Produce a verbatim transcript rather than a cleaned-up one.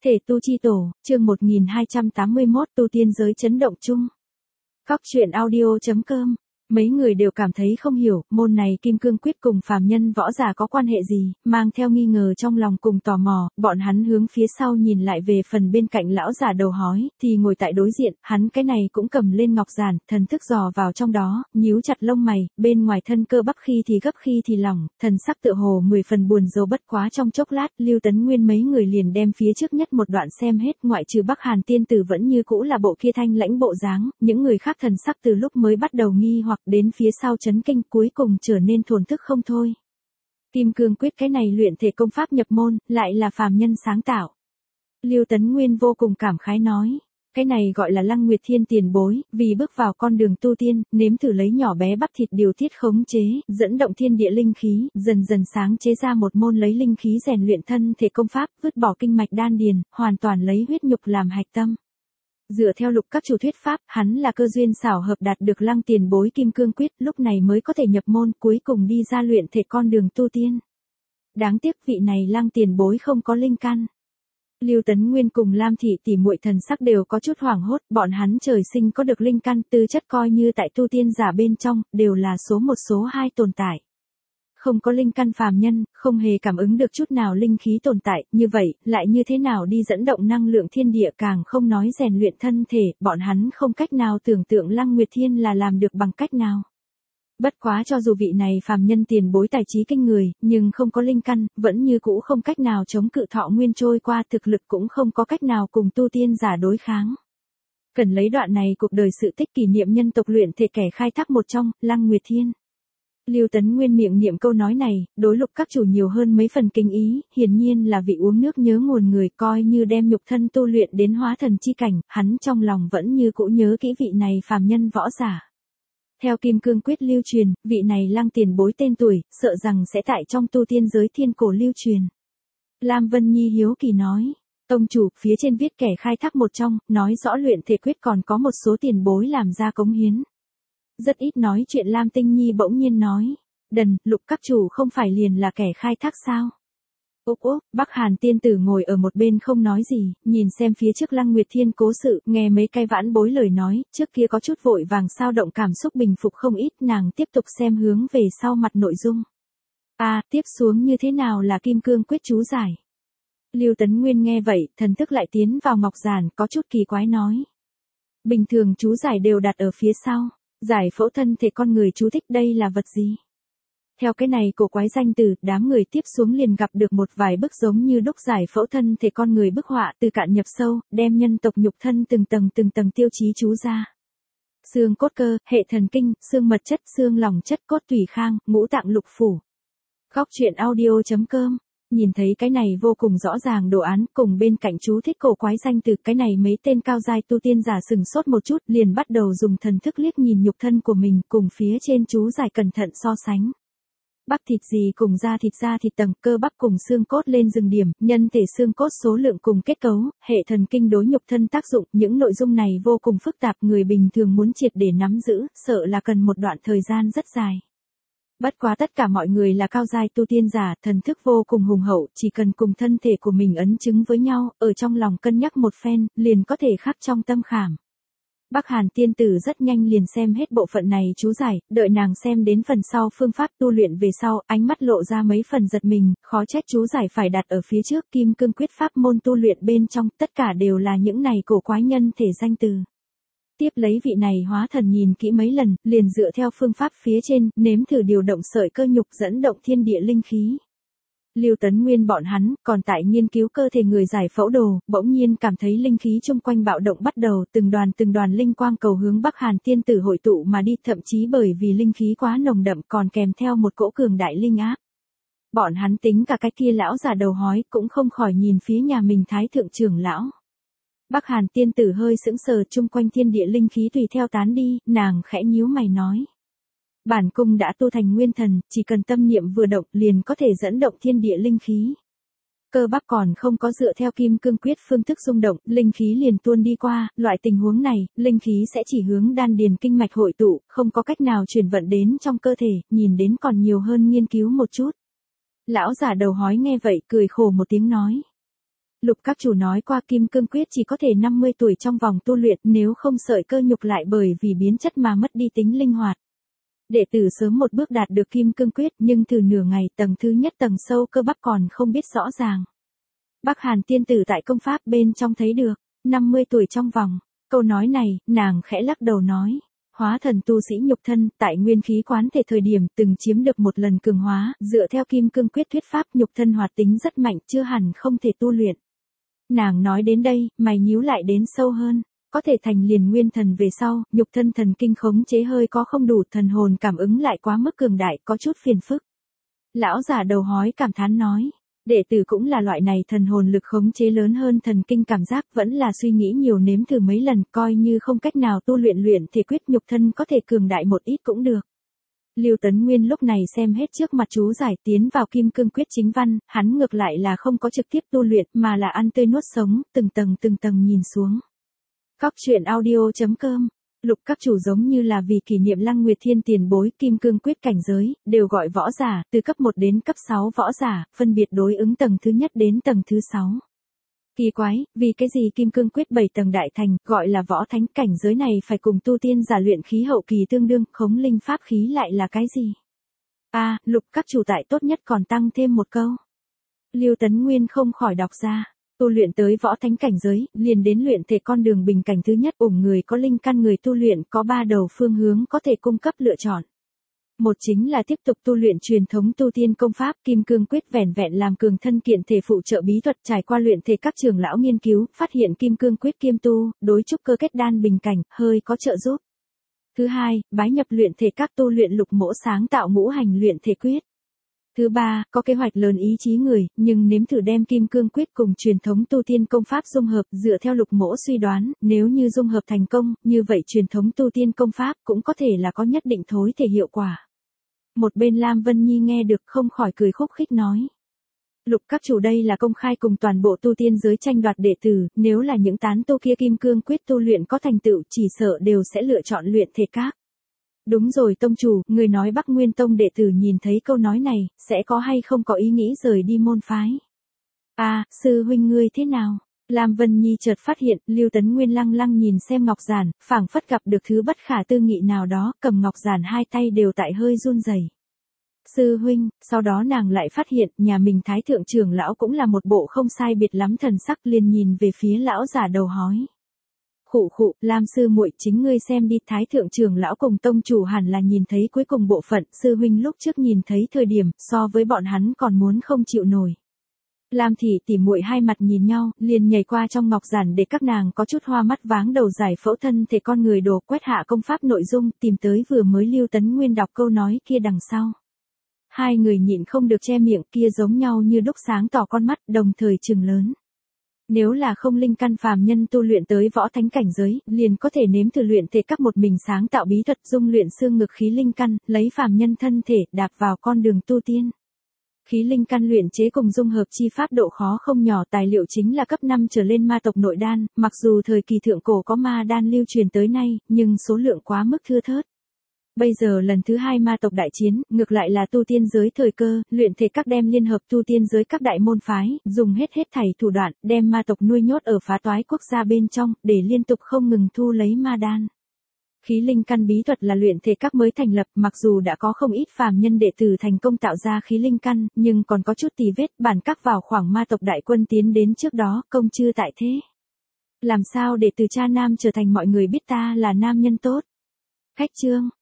Thể tu chi tổ, chương một nghìn hai trăm tám mươi mốt tu tiên giới chấn động chung. Góc truyện audio chấm com. Mấy người đều cảm thấy không hiểu, môn này kim cương quyết cùng phàm nhân võ giả có quan hệ gì, mang theo nghi ngờ trong lòng cùng tò mò, bọn hắn hướng phía sau nhìn lại về phần bên cạnh lão giả đầu hói, thì ngồi tại đối diện, hắn cái này cũng cầm lên ngọc giản, thần thức dò vào trong đó, nhíu chặt lông mày, bên ngoài thân cơ bắp khi thì gấp khi thì lỏng, thần sắc tựa hồ mười phần buồn rầu bất quá trong chốc lát, Lưu Tấn Nguyên mấy người liền đem phía trước nhất một đoạn xem hết, ngoại trừ Bắc Hàn tiên tử vẫn như cũ là bộ kia thanh lãnh bộ dáng, những người khác thần sắc từ lúc mới bắt đầu nghi hoặc đến phía sau chấn kinh cuối cùng trở nên thổn thức không thôi. Kim cương quyết cái này luyện thể công pháp nhập môn, lại là phàm nhân sáng tạo. Lưu Tấn Nguyên vô cùng cảm khái nói, cái này gọi là Lăng Nguyệt Thiên tiền bối, vì bước vào con đường tu tiên, nếm thử lấy nhỏ bé bắp thịt điều tiết khống chế, dẫn động thiên địa linh khí, dần dần sáng chế ra một môn lấy linh khí rèn luyện thân thể công pháp, vứt bỏ kinh mạch đan điền, hoàn toàn lấy huyết nhục làm hạch tâm. Dựa theo lục các chủ thuyết pháp, hắn là cơ duyên xảo hợp đạt được Lăng tiền bối kim cương quyết, lúc này mới có thể nhập môn, cuối cùng đi ra luyện thể con đường tu tiên. Đáng tiếc vị này Lăng tiền bối không có linh căn. Lưu Tấn Nguyên cùng Lam thị tỷ muội thần sắc đều có chút hoảng hốt, bọn hắn trời sinh có được linh căn, tư chất coi như tại tu tiên giả bên trong, đều là số một số hai tồn tại. Không có linh căn phàm nhân, không hề cảm ứng được chút nào linh khí tồn tại, như vậy, lại như thế nào đi dẫn động năng lượng thiên địa, càng không nói rèn luyện thân thể, bọn hắn không cách nào tưởng tượng Lăng Nguyệt Thiên là làm được bằng cách nào. Bất quá cho dù vị này phàm nhân tiền bối tài trí kinh người, nhưng không có linh căn, vẫn như cũ không cách nào chống cự thọ nguyên trôi qua, thực lực cũng không có cách nào cùng tu tiên giả đối kháng. Cần lấy đoạn này cuộc đời sự tích kỷ niệm nhân tộc luyện thể kẻ khai thác một trong, Lăng Nguyệt Thiên. Lưu Tấn Nguyên miệng niệm câu nói này, đối lục các chủ nhiều hơn mấy phần kinh ý, hiển nhiên là vị uống nước nhớ nguồn người, coi như đem nhục thân tu luyện đến hóa thần chi cảnh, hắn trong lòng vẫn như cũ nhớ kỹ vị này phàm nhân võ giả. Theo kim cương quyết lưu truyền, vị này Lăng tiền bối tên tuổi, sợ rằng sẽ tại trong tu tiên giới thiên cổ lưu truyền. Lam Vân Nhi hiếu kỳ nói, tông chủ, phía trên viết kẻ khai thác một trong, nói rõ luyện thể quyết còn có một số tiền bối làm ra cống hiến. Rất ít nói chuyện Lam Tinh Nhi bỗng nhiên nói, đần, lục các chủ không phải liền là kẻ khai thác sao? Úc úc, Bắc Hàn tiên tử ngồi ở một bên không nói gì, nhìn xem phía trước Lăng Nguyệt Thiên cố sự, nghe mấy cái vãn bối lời nói, trước kia có chút vội vàng sao động cảm xúc bình phục không ít, nàng tiếp tục xem hướng về sau mặt nội dung. À, tiếp xuống như thế nào là kim cương quyết chú giải? Lưu Tấn Nguyên nghe vậy, thần thức lại tiến vào ngọc giản, có chút kỳ quái nói. Bình thường chú giải đều đặt ở phía sau. Giải phẫu thân thể con người chú thích đây là vật gì? Theo cái này cổ quái danh từ, đám người tiếp xuống liền gặp được một vài bức giống như đúc giải phẫu thân thể con người bức họa từ cạn nhập sâu, đem nhân tộc nhục thân từng tầng từng tầng tiêu chí chú ra. Xương cốt cơ, hệ thần kinh, xương mật chất, xương lòng chất, cốt tủy khang, ngũ tạng lục phủ. Góc truyện audio chấm com. Nhìn thấy cái này vô cùng rõ ràng đồ án, cùng bên cạnh chú thích cổ quái danh từ, cái này mấy tên cao giai tu tiên giả sừng sốt một chút, liền bắt đầu dùng thần thức liếc nhìn nhục thân của mình, cùng phía trên chú giải cẩn thận so sánh. Bắp thịt gì cùng da thịt da thịt tầng, cơ bắp cùng xương cốt lên dừng điểm, nhân thể xương cốt số lượng cùng kết cấu, hệ thần kinh đối nhục thân tác dụng, những nội dung này vô cùng phức tạp, người bình thường muốn triệt để nắm giữ, sợ là cần một đoạn thời gian rất dài. Bất quá tất cả mọi người là cao giai tu tiên giả, thần thức vô cùng hùng hậu, chỉ cần cùng thân thể của mình ấn chứng với nhau, ở trong lòng cân nhắc một phen, liền có thể khắc trong tâm khảm. Bắc Hàn tiên tử rất nhanh liền xem hết bộ phận này chú giải, đợi nàng xem đến phần sau phương pháp tu luyện về sau, ánh mắt lộ ra mấy phần giật mình, khó trách chú giải phải đặt ở phía trước kim cương quyết pháp môn tu luyện bên trong, tất cả đều là những này cổ quái nhân thể danh từ. Tiếp lấy vị này hóa thần nhìn kỹ mấy lần, liền dựa theo phương pháp phía trên, nếm thử điều động sợi cơ nhục dẫn động thiên địa linh khí. Lưu Tấn Nguyên bọn hắn, còn tại nghiên cứu cơ thể người giải phẫu đồ, bỗng nhiên cảm thấy linh khí chung quanh bạo động bắt đầu, từng đoàn từng đoàn linh quang cầu hướng Bắc Hàn tiên tử hội tụ mà đi, thậm chí bởi vì linh khí quá nồng đậm còn kèm theo một cỗ cường đại linh áp. Bọn hắn tính cả cái kia lão già đầu hói cũng không khỏi nhìn phía nhà mình thái thượng trưởng lão. Bắc Hàn tiên tử hơi sững sờ, chung quanh thiên địa linh khí tùy theo tán đi, nàng khẽ nhíu mày nói. Bản cung đã tu thành nguyên thần, chỉ cần tâm niệm vừa động liền có thể dẫn động thiên địa linh khí. Cơ bắp còn không có dựa theo kim cương quyết phương thức xung động, linh khí liền tuôn đi qua, loại tình huống này, linh khí sẽ chỉ hướng đan điền kinh mạch hội tụ, không có cách nào truyền vận đến trong cơ thể, nhìn đến còn nhiều hơn nghiên cứu một chút. Lão giả đầu hói nghe vậy cười khổ một tiếng nói. Lục các chủ nói qua kim cương quyết chỉ có thể năm mươi tuổi trong vòng tu luyện, nếu không sợi cơ nhục lại bởi vì biến chất mà mất đi tính linh hoạt. Đệ tử sớm một bước đạt được kim cương quyết, nhưng từ nửa ngày tầng thứ nhất tầng sâu cơ bắp còn không biết rõ ràng. Bắc Hàn tiên tử tại công pháp bên trong thấy được, năm mươi tuổi trong vòng. Câu nói này, nàng khẽ lắc đầu nói. Hóa thần tu sĩ nhục thân, tại nguyên khí quán thể thời điểm từng chiếm được một lần cường hóa, dựa theo kim cương quyết thuyết pháp nhục thân hoạt tính rất mạnh, chưa hẳn không thể tu luyện. Nàng nói đến đây, mày nhíu lại đến sâu hơn. Có thể thành liền nguyên thần về sau, nhục thân thần kinh khống chế hơi có không đủ, thần hồn cảm ứng lại quá mức cường đại, có chút phiền phức. Lão giả đầu hói cảm thán nói. Đệ tử cũng là loại này, thần hồn lực khống chế lớn hơn thần kinh cảm giác, vẫn là suy nghĩ nhiều nếm thử mấy lần, coi như không cách nào tu luyện luyện thể quyết nhục thân có thể cường đại một ít cũng được. Lưu Tấn Nguyên lúc này xem hết trước mặt chú giải tiến vào kim cương quyết chính văn, hắn ngược lại là không có trực tiếp tu luyện mà là ăn tươi nuốt sống, từng tầng từng tầng nhìn xuống. Cóc truyện audio chấm com. Lục các chủ giống như là vì kỷ niệm Lăng Nguyệt Thiên tiền bối kim cương quyết cảnh giới, đều gọi võ giả, từ cấp một đến cấp sáu võ giả, phân biệt đối ứng tầng thứ nhất đến tầng thứ sáu. Kỳ quái, vì cái gì kim cương quyết bảy tầng đại thành, gọi là võ thánh, cảnh giới này phải cùng tu tiên giả luyện khí hậu kỳ tương đương, khống linh pháp khí lại là cái gì? A, à, lục các chủ tại tốt nhất còn tăng thêm một câu. Lưu Tấn Nguyên không khỏi đọc ra. Tu luyện tới võ thánh cảnh giới, liền đến luyện thể con đường bình cảnh thứ nhất, ủng người có linh căn người tu luyện có ba đầu phương hướng có thể cung cấp lựa chọn. Một chính là tiếp tục tu luyện truyền thống tu tiên công pháp, kim cương quyết vẻn vẹn làm cường thân kiện thể phụ trợ bí thuật, trải qua luyện thể các trường lão nghiên cứu, phát hiện kim cương quyết kiêm tu, đối trúc cơ kết đan bình cảnh, hơi có trợ giúp. Thứ hai, bái nhập luyện thể các tu luyện lục mỗ sáng tạo ngũ hành luyện thể quyết. Thứ ba, có kế hoạch lớn ý chí người, nhưng nếm thử đem kim cương quyết cùng truyền thống tu tiên công pháp dung hợp, dựa theo lục mỗ suy đoán, nếu như dung hợp thành công, như vậy truyền thống tu tiên công pháp cũng có thể là có nhất định thối thể hiệu quả. Một bên Lam Vân Nhi nghe được không khỏi cười khúc khích nói. Lục các chủ đây là công khai cùng toàn bộ tu tiên giới tranh đoạt đệ tử, nếu là những tán tu kia kim cương quyết tu luyện có thành tựu chỉ sợ đều sẽ lựa chọn luyện thể các. Đúng rồi tông chủ, người nói Bắc Nguyên Tông đệ tử nhìn thấy câu nói này, sẽ có hay không có ý nghĩ rời đi môn phái. À, sư huynh ngươi thế nào? Lam Vân Nhi chợt phát hiện, Lưu Tấn Nguyên lăng lăng nhìn xem ngọc giản, phảng phất gặp được thứ bất khả tư nghị nào đó, cầm ngọc giản hai tay đều tại hơi run rẩy. Sư huynh, sau đó nàng lại phát hiện, nhà mình thái thượng trưởng lão cũng là một bộ không sai biệt lắm thần sắc, liền nhìn về phía lão giả đầu hói. Khụ khụ, Lam sư muội chính ngươi xem đi, thái thượng trưởng lão cùng tông chủ hẳn là nhìn thấy cuối cùng bộ phận, sư huynh lúc trước nhìn thấy thời điểm, so với bọn hắn còn muốn không chịu nổi. Lam thị tỉ muội hai mặt nhìn nhau, liền nhảy qua trong ngọc giản để các nàng có chút hoa mắt váng đầu giải phẫu thân thể con người đồ, quét hạ công pháp nội dung, tìm tới vừa mới Lưu Tấn Nguyên đọc câu nói kia đằng sau. Hai người nhịn không được che miệng, kia giống nhau như đúc sáng tỏ con mắt, đồng thời trừng lớn. Nếu là không linh căn phàm nhân tu luyện tới võ thánh cảnh giới, liền có thể nếm thử luyện thể các một mình sáng tạo bí thuật dung luyện xương ngực khí linh căn, lấy phàm nhân thân thể đạp vào con đường tu tiên. Khí linh căn luyện chế cùng dung hợp chi pháp độ khó không nhỏ, tài liệu chính là cấp năm trở lên ma tộc nội đan, mặc dù thời kỳ thượng cổ có ma đan lưu truyền tới nay, nhưng số lượng quá mức thưa thớt. Bây giờ lần thứ hai ma tộc đại chiến, ngược lại là tu tiên giới thời cơ, luyện thể các đem liên hợp tu tiên giới các đại môn phái, dùng hết hết thảy thủ đoạn, đem ma tộc nuôi nhốt ở phá toái quốc gia bên trong, để liên tục không ngừng thu lấy ma đan. Khí linh căn bí thuật là luyện thể các mới thành lập, mặc dù đã có không ít phàm nhân đệ tử thành công tạo ra khí linh căn, nhưng còn có chút tì vết, bản các vào khoảng ma tộc đại quân tiến đến trước đó, công chưa tại thế. Làm sao để từ cha nam trở thành mọi người biết ta là nam nhân tốt? Khách chương